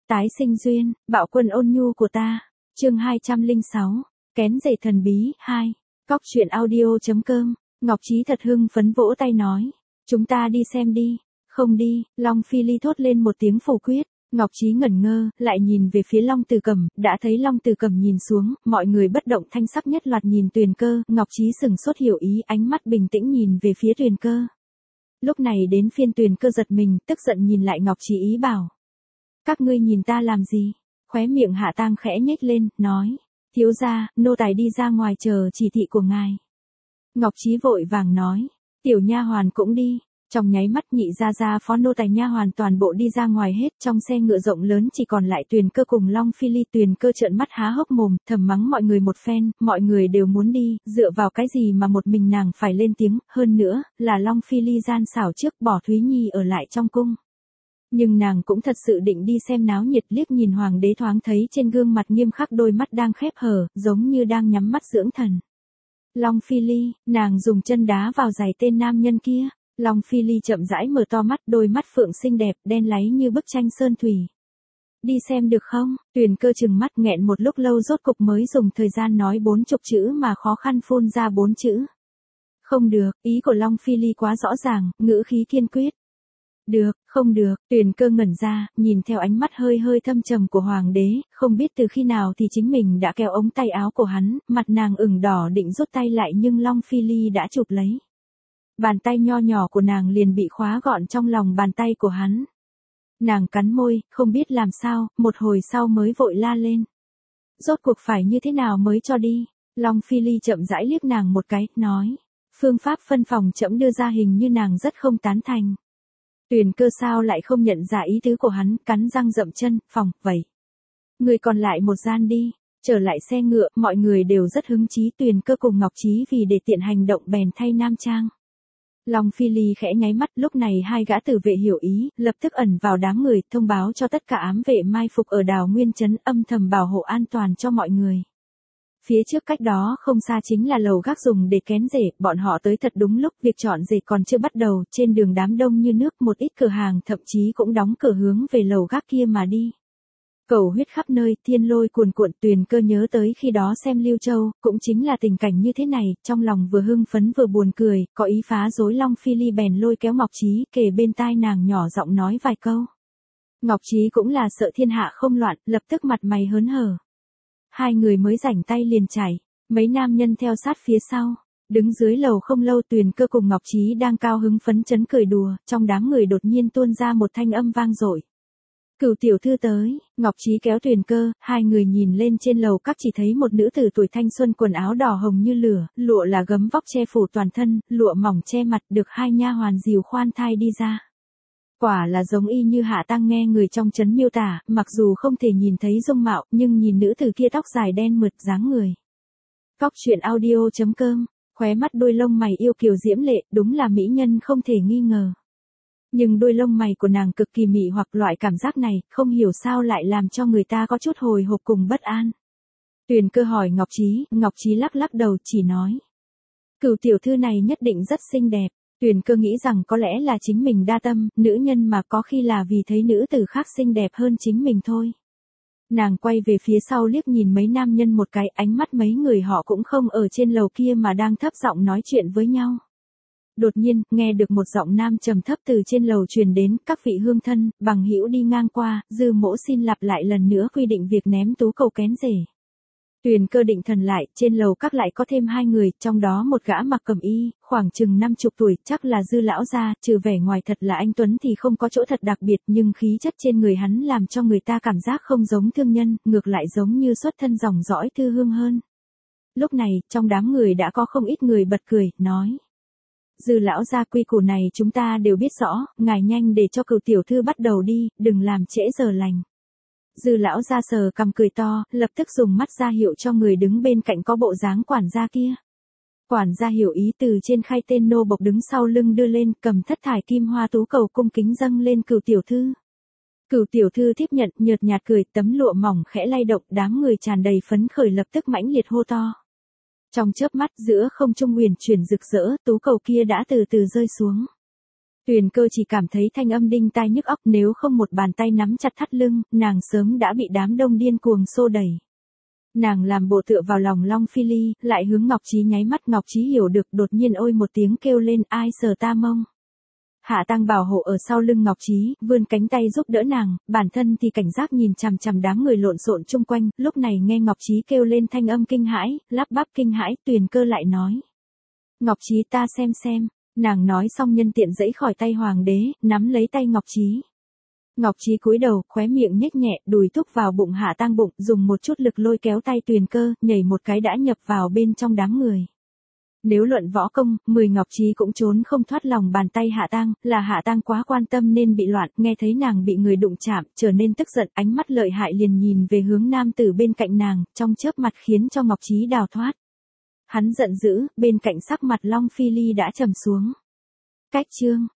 Tái sinh duyên, bạo quân ôn nhu của ta. Chương 206. Kén rể thần bí 2. Cóc truyện audio.com. Ngọc Trí thật hưng phấn vỗ tay nói, chúng ta đi xem đi. Không đi, Long Phi Ly thốt lên một tiếng phủ quyết. Ngọc Trí ngẩn ngơ, lại nhìn về phía Long Từ Cẩm, đã thấy Long Từ Cẩm nhìn xuống, mọi người bất động thanh sắc nhất loạt nhìn Tuyền Cơ, Ngọc Trí sừng sốt hiểu ý, ánh mắt bình tĩnh nhìn về phía Tuyền Cơ. Lúc này đến phiên Tuyền Cơ giật mình, tức giận nhìn lại Ngọc Trí ý bảo. Các ngươi nhìn ta làm gì? Khóe miệng Hạ Tang khẽ nhếch lên, nói, thiếu gia, nô tài đi ra ngoài chờ chỉ thị của ngài. Ngọc Trí vội vàng nói, tiểu nha hoàn cũng đi. Trong nháy mắt nhị gia phó nô tài nha hoàn toàn bộ đi ra ngoài hết, trong xe ngựa rộng lớn chỉ còn lại Tuyền Cơ cùng Long Phi Ly. Tuyền Cơ trợn mắt há hốc mồm, thầm mắng mọi người một phen, mọi người đều muốn đi, dựa vào cái gì mà một mình nàng phải lên tiếng, hơn nữa, là Long Phi Ly gian xảo trước bỏ Thúy Nhi ở lại trong cung. Nhưng nàng cũng thật sự định đi xem náo nhiệt, liếc nhìn hoàng đế thoáng thấy trên gương mặt nghiêm khắc đôi mắt đang khép hờ, giống như đang nhắm mắt dưỡng thần. Long Phi Ly, nàng dùng chân đá vào giày tên nam nhân kia. Long Phi Ly chậm rãi mở to mắt, đôi mắt phượng xinh đẹp, đen láy như bức tranh sơn thủy. Đi xem được không? Tuyền Cơ trừng mắt nghẹn một lúc lâu rốt cục mới dùng thời gian nói 40 chữ mà khó khăn phun ra 4 chữ. Không được, ý của Long Phi Ly quá rõ ràng, ngữ khí kiên quyết. Được, không được, Tuyền Cơ ngẩn ra, nhìn theo ánh mắt hơi hơi thâm trầm của hoàng đế, không biết từ khi nào thì chính mình đã kéo ống tay áo của hắn, mặt nàng ửng đỏ định rút tay lại nhưng Long Phi Ly đã chụp lấy. Bàn tay nho nhỏ của nàng liền bị khóa gọn trong lòng bàn tay của hắn. Nàng cắn môi, không biết làm sao, một hồi sau mới vội la lên. Rốt cuộc phải như thế nào mới cho đi? Long Phi Ly chậm rãi liếc nàng một cái, nói. Phương pháp phân phòng trẫm đưa ra hình như nàng rất không tán thành. Tuyền Cơ sao lại không nhận ra ý tứ của hắn, cắn răng dậm chân, phòng, vậy. Người còn lại một gian đi. Trở lại xe ngựa, mọi người đều rất hứng chí. Tuyền Cơ cùng Ngọc Trí vì để tiện hành động bèn thay nam trang. Long Phi Ly khẽ nháy mắt, lúc này hai gã tử vệ hiểu ý, lập tức ẩn vào đám người, thông báo cho tất cả ám vệ mai phục ở Đào Nguyên Trấn, âm thầm bảo hộ an toàn cho mọi người. Phía trước cách đó không xa chính là lầu gác dùng để kén rể, bọn họ tới thật đúng lúc, việc chọn rể còn chưa bắt đầu, trên đường đám đông như nước, một ít cửa hàng thậm chí cũng đóng cửa hướng về lầu gác kia mà đi. Cầu huyết khắp nơi, thiên lôi cuồn cuộn. Tuyền Cơ nhớ tới khi đó xem Lưu Châu, cũng chính là tình cảnh như thế này, trong lòng vừa hưng phấn vừa buồn cười, có ý phá rối. Long Phi Ly bèn lôi kéo Ngọc Trí, kề bên tai nàng nhỏ giọng nói vài câu. Ngọc Trí cũng là sợ thiên hạ không loạn, lập tức mặt mày hớn hở. Hai người mới rảnh tay liền chảy, mấy nam nhân theo sát phía sau. Đứng dưới lầu không lâu, Tuyền Cơ cùng Ngọc Trí đang cao hứng phấn chấn cười đùa, trong đám người đột nhiên tuôn ra một thanh âm vang dội. Cửu tiểu thư tới. Ngọc Trí kéo Tuyền Cơ, hai người nhìn lên trên lầu các chỉ thấy một nữ tử tuổi thanh xuân, quần áo đỏ hồng như lửa, lụa là gấm vóc che phủ toàn thân, lụa mỏng che mặt, được hai nha hoàn dìu khoan thai đi ra. Quả là giống y như Hạ Tang nghe người trong trấn miêu tả, mặc dù không thể nhìn thấy dung mạo, nhưng nhìn nữ tử kia tóc dài đen mượt dáng người. Cóc truyện audio.com. Khóe mắt đôi lông mày yêu kiều diễm lệ, đúng là mỹ nhân không thể nghi ngờ. Nhưng đôi lông mày của nàng cực kỳ mị hoặc, loại cảm giác này, không hiểu sao lại làm cho người ta có chút hồi hộp cùng bất an. Tuyền Cơ hỏi Ngọc Trí lắc lắc đầu, chỉ nói. Cửu tiểu thư này nhất định rất xinh đẹp. Tuyền Cơ nghĩ rằng có lẽ là chính mình đa tâm, nữ nhân mà có khi là vì thấy nữ tử khác xinh đẹp hơn chính mình thôi. Nàng quay về phía sau liếc nhìn mấy nam nhân một cái, ánh mắt mấy người họ cũng không ở trên lầu kia mà đang thấp giọng nói chuyện với nhau. Đột nhiên, nghe được một giọng nam trầm thấp từ trên lầu truyền đến, các vị hương thân, bằng hữu đi ngang qua, dư mỗ xin lặp lại lần nữa quy định việc ném tú cầu kén rể. Tuyền Cơ định thần lại, trên lầu các lại có thêm hai người, trong đó một gã mặc cẩm y, khoảng chừng 50 tuổi, chắc là Dư lão gia, trừ vẻ ngoài thật là anh tuấn thì không có chỗ thật đặc biệt, nhưng khí chất trên người hắn làm cho người ta cảm giác không giống thương nhân, ngược lại giống như xuất thân dòng dõi Thư Hương hơn. Lúc này, trong đám người đã có không ít người bật cười, nói. Dư lão gia, quy củ này chúng ta đều biết rõ, ngài nhanh để cho Cửu tiểu thư bắt đầu đi, đừng làm trễ giờ lành. Dư lão gia sờ cằm cười to, lập tức dùng mắt ra hiệu cho người đứng bên cạnh có bộ dáng quản gia kia. Quản gia hiểu ý, từ trên khay tên nô bộc đứng sau lưng đưa lên, cầm thất thải kim hoa tú cầu cung kính dâng lên Cửu tiểu thư. Cửu tiểu thư tiếp nhận, nhợt nhạt cười, tấm lụa mỏng khẽ lay động, đám người tràn đầy phấn khởi lập tức mãnh liệt hô to. Trong chớp mắt, giữa không trung huyền chuyển rực rỡ, tú cầu kia đã từ từ rơi xuống. Tuyền Cơ chỉ cảm thấy thanh âm đinh tai nhức óc, nếu không một bàn tay nắm chặt thắt lưng, nàng sớm đã bị đám đông điên cuồng xô đẩy. Nàng làm bộ tựa vào lòng Long Phi Ly, lại hướng Ngọc Trí nháy mắt. Ngọc Trí hiểu được, đột nhiên ôi một tiếng kêu lên, ai sờ ta mông. Hạ Tăng bảo hộ ở sau lưng Ngọc Trí, vươn cánh tay giúp đỡ nàng, bản thân thì cảnh giác nhìn chằm chằm đám người lộn xộn chung quanh. Lúc này nghe Ngọc Trí kêu lên thanh âm kinh hãi, lắp bắp kinh hãi, Tuyền Cơ lại nói. Ngọc Trí ta xem. Nàng nói xong nhân tiện giãy khỏi tay hoàng đế, nắm lấy tay Ngọc Trí. Ngọc Trí cúi đầu, khóe miệng nhếch nhẹ, đùi thúc vào bụng Hạ Tăng bụng, dùng một chút lực lôi kéo tay Tuyền Cơ, nhảy một cái đã nhập vào bên trong đám người. Nếu luận võ công, 10 Ngọc Trí cũng trốn không thoát lòng bàn tay Hạ Tăng, là Hạ Tăng quá quan tâm nên bị loạn, nghe thấy nàng bị người đụng chạm, trở nên tức giận, ánh mắt lợi hại liền nhìn về hướng nam tử bên cạnh nàng, trong chớp mặt khiến cho Ngọc Trí đào thoát. Hắn giận dữ, bên cạnh sắc mặt Long Phi Ly đã trầm xuống. Cách chương